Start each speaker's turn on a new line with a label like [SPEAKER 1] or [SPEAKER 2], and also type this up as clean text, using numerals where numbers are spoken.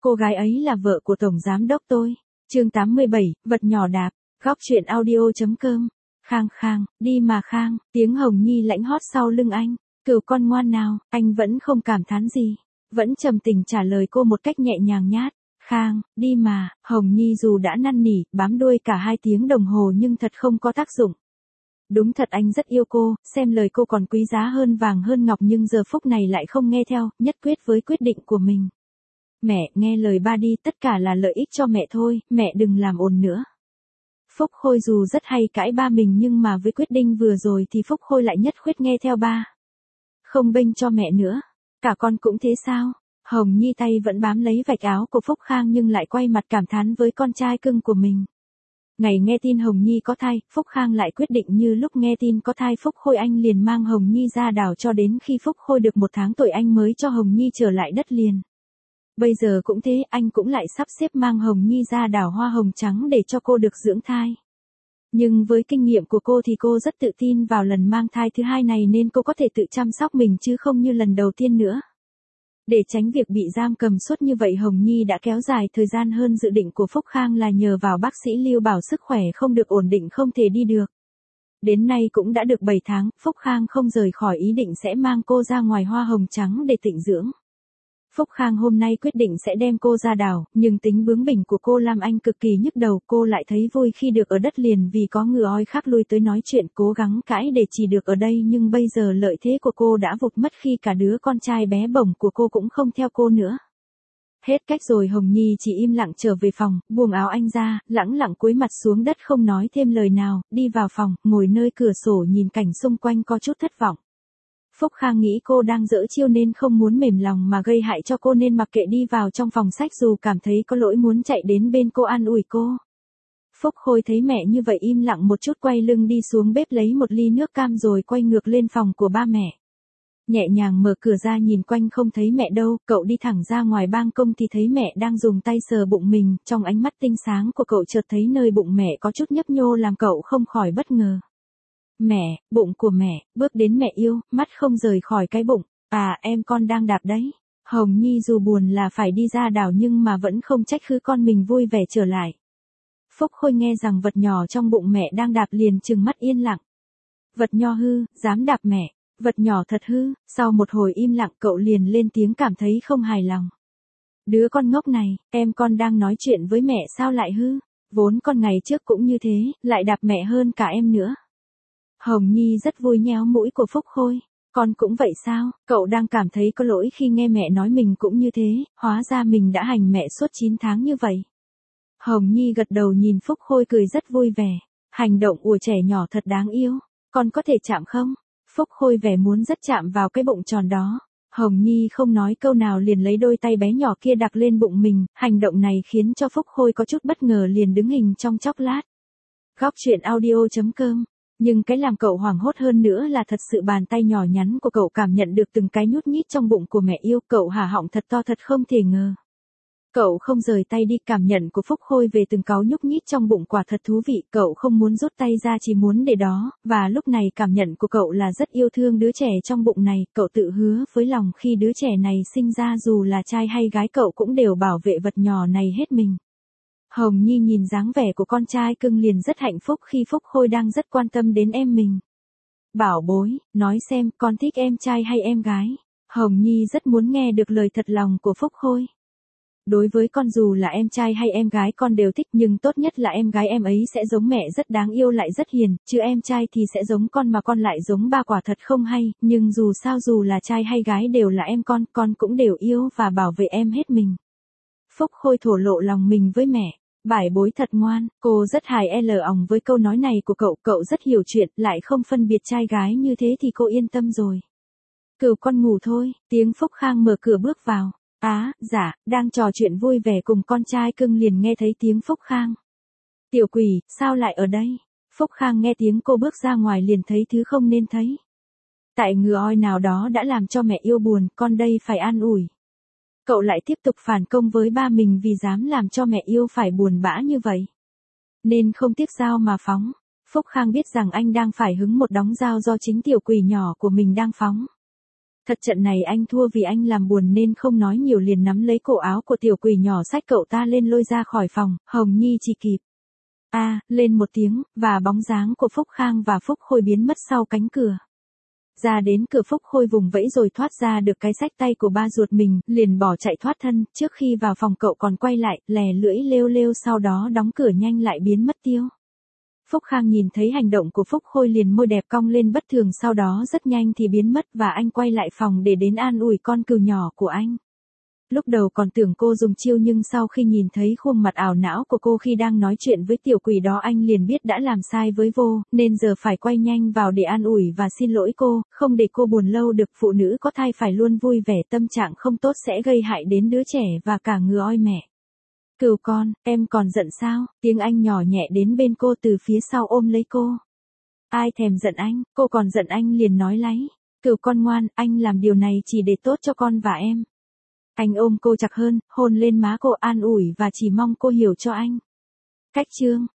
[SPEAKER 1] Cô gái ấy là vợ của tổng giám đốc tôi. Chương 87, vật nhỏ đạp. Góc truyện audio.com. Khang Khang, đi mà Khang, tiếng Hồng Nhi lãnh hót sau lưng anh. Cừu con ngoan nào, anh vẫn không cảm thán gì. Vẫn trầm tình trả lời cô một cách nhẹ nhàng nhát. Khang, đi mà. Hồng Nhi dù đã năn nỉ, bám đuôi cả 2 tiếng đồng hồ nhưng thật không có tác dụng. Đúng thật anh rất yêu cô, xem lời cô còn quý giá hơn vàng hơn ngọc, nhưng giờ phút này lại không nghe theo, nhất quyết với quyết định của mình. Mẹ, nghe lời ba đi, tất cả là lợi ích cho mẹ thôi, mẹ đừng làm ồn nữa. Phúc Khôi dù rất hay cãi ba mình nhưng mà với quyết định vừa rồi thì Phúc Khôi lại nhất quyết nghe theo ba. Không bênh cho mẹ nữa. Cả con cũng thế sao? Hồng Nhi tay vẫn bám lấy vạch áo của Phúc Khang nhưng lại quay mặt cảm thán với con trai cưng của mình. Ngày nghe tin Hồng Nhi có thai, Phúc Khang lại quyết định như lúc nghe tin có thai Phúc Khôi anh liền mang Hồng Nhi ra đảo cho đến khi Phúc Khôi được 1 tháng tuổi anh mới cho Hồng Nhi trở lại đất liền. Bây giờ cũng thế, anh cũng lại sắp xếp mang Hồng Nhi ra đảo Hoa Hồng Trắng để cho cô được dưỡng thai. Nhưng với kinh nghiệm của cô thì cô rất tự tin vào lần mang thai thứ 2 này nên cô có thể tự chăm sóc mình chứ không như lần đầu tiên nữa. Để tránh việc bị giam cầm suốt như vậy, Hồng Nhi đã kéo dài thời gian hơn dự định của Phúc Khang là nhờ vào bác sĩ Lưu bảo sức khỏe không được ổn định không thể đi được. Đến nay cũng đã được 7 tháng, Phúc Khang không rời khỏi ý định sẽ mang cô ra ngoài Hoa Hồng Trắng để tịnh dưỡng. Phúc Khang hôm nay quyết định sẽ đem cô ra đảo, nhưng tính bướng bỉnh của cô làm anh cực kỳ nhức đầu, cô lại thấy vui khi được ở đất liền vì có ngựa oi khác lui tới nói chuyện cố gắng cãi để chỉ được ở đây, nhưng bây giờ lợi thế của cô đã vụt mất khi cả đứa con trai bé bỏng của cô cũng không theo cô nữa. Hết cách rồi, Hồng Nhi chỉ im lặng trở về phòng, buông áo anh ra, lẳng lặng cúi mặt xuống đất không nói thêm lời nào, đi vào phòng, ngồi nơi cửa sổ nhìn cảnh xung quanh có chút thất vọng. Phúc Khang nghĩ cô đang giỡn chiêu nên không muốn mềm lòng mà gây hại cho cô nên mặc kệ đi vào trong phòng sách dù cảm thấy có lỗi muốn chạy đến bên cô an ủi cô. Phúc Khôi thấy mẹ như vậy im lặng một chút quay lưng đi xuống bếp lấy một ly nước cam rồi quay ngược lên phòng của ba mẹ. Nhẹ nhàng mở cửa ra nhìn quanh không thấy mẹ đâu, cậu đi thẳng ra ngoài ban công thì thấy mẹ đang dùng tay sờ bụng mình, trong ánh mắt tinh sáng của cậu chợt thấy nơi bụng mẹ có chút nhấp nhô làm cậu không khỏi bất ngờ. Mẹ, bụng của mẹ, bước đến mẹ yêu, mắt không rời khỏi cái bụng. À, em con đang đạp đấy. Hồng Nhi dù buồn là phải đi ra đảo nhưng mà vẫn không trách cứ con mình vui vẻ trở lại. Phúc Khôi nghe rằng vật nhỏ trong bụng mẹ đang đạp liền trừng mắt yên lặng. Vật nhỏ hư, dám đạp mẹ, vật nhỏ thật hư. Sau một hồi im lặng cậu liền lên tiếng cảm thấy không hài lòng. Đứa con ngốc này, em con đang nói chuyện với mẹ sao lại hư, vốn con ngày trước cũng như thế, lại đạp mẹ hơn cả em nữa. Hồng Nhi rất vui nhéo mũi của Phúc Khôi. Con cũng vậy sao, cậu đang cảm thấy có lỗi khi nghe mẹ nói mình cũng như thế, hóa ra mình đã hành mẹ suốt 9 tháng như vậy. Hồng Nhi gật đầu nhìn Phúc Khôi cười rất vui vẻ. Hành động của trẻ nhỏ thật đáng yêu. Con có thể chạm không? Phúc Khôi vẻ muốn rất chạm vào cái bụng tròn đó. Hồng Nhi không nói câu nào liền lấy đôi tay bé nhỏ kia đặt lên bụng mình. Hành động này khiến cho Phúc Khôi có chút bất ngờ liền đứng hình trong chốc lát. Góc truyện audio.com. Nhưng cái làm cậu hoảng hốt hơn nữa là thật sự bàn tay nhỏ nhắn của cậu cảm nhận được từng cái nhút nhít trong bụng của mẹ yêu, cậu há họng thật to thật không thể ngờ. Cậu không rời tay đi, cảm nhận của Phúc Khôi về từng cáu nhúc nhít trong bụng quả thật thú vị, cậu không muốn rút tay ra chỉ muốn để đó, và lúc này cảm nhận của cậu là rất yêu thương đứa trẻ trong bụng này, cậu tự hứa với lòng khi đứa trẻ này sinh ra dù là trai hay gái cậu cũng đều bảo vệ vật nhỏ này hết mình. Hồng Nhi nhìn dáng vẻ của con trai cưng liền rất hạnh phúc khi Phúc Khôi đang rất quan tâm đến em mình. Bảo bối, nói xem con thích em trai hay em gái. Hồng Nhi rất muốn nghe được lời thật lòng của Phúc Khôi. Đối với con dù là em trai hay em gái con đều thích, nhưng tốt nhất là em gái em ấy sẽ giống mẹ rất đáng yêu lại rất hiền, chứ em trai thì sẽ giống con mà con lại giống ba quả thật không hay, nhưng dù sao dù là trai hay gái đều là em con cũng đều yêu và bảo vệ em hết mình. Phúc Khôi thổ lộ lòng mình với mẹ. Bảo bối thật ngoan, cô rất hài lòng với câu nói này của cậu rất hiểu chuyện, lại không phân biệt trai gái như thế thì cô yên tâm rồi. Cừu con ngủ thôi, tiếng Phúc Khang mở cửa bước vào. Dạ, đang trò chuyện vui vẻ cùng con trai cưng liền nghe thấy tiếng Phúc Khang. Tiểu quỷ, sao lại ở đây? Phúc Khang nghe tiếng cô bước ra ngoài liền thấy thứ không nên thấy. Tại ngựa oi nào đó đã làm cho mẹ yêu buồn, con đây phải an ủi. Cậu lại tiếp tục phản công với ba mình vì dám làm cho mẹ yêu phải buồn bã như vậy. Nên không tiếc dao mà phóng. Phúc Khang biết rằng anh đang phải hứng một đống dao do chính tiểu quỷ nhỏ của mình đang phóng. Thật trận này anh thua vì anh làm buồn nên không nói nhiều, liền nắm lấy cổ áo của tiểu quỷ nhỏ xách cậu ta lên lôi ra khỏi phòng, Hồng Nhi chỉ kịp. Lên một tiếng, và bóng dáng của Phúc Khang và Phúc Khôi biến mất sau cánh cửa. Ra đến cửa, Phúc Khôi vùng vẫy rồi thoát ra được cái xách tay của ba ruột mình, liền bỏ chạy thoát thân, trước khi vào phòng cậu còn quay lại, lè lưỡi lêu lêu, sau đó đóng cửa nhanh lại biến mất tiêu. Phúc Khang nhìn thấy hành động của Phúc Khôi liền môi đẹp cong lên bất thường, sau đó rất nhanh thì biến mất và anh quay lại phòng để đến an ủi con cừu nhỏ của anh. Lúc đầu còn tưởng cô dùng chiêu, nhưng sau khi nhìn thấy khuôn mặt ảo não của cô khi đang nói chuyện với tiểu quỷ đó, anh liền biết đã làm sai với vô, nên giờ phải quay nhanh vào để an ủi và xin lỗi cô, không để cô buồn lâu được. Phụ nữ có thai phải luôn vui vẻ, tâm trạng không tốt sẽ gây hại đến đứa trẻ và cả người oi mẹ. Cừu con, em còn giận sao? Tiếng anh nhỏ nhẹ đến bên cô từ phía sau ôm lấy cô. Ai thèm giận anh, cô còn giận anh liền nói láy. Cừu con ngoan, anh làm điều này chỉ để tốt cho con và em. Anh ôm cô chặt hơn, hôn lên má cô an ủi và chỉ mong cô hiểu cho anh. Cách chương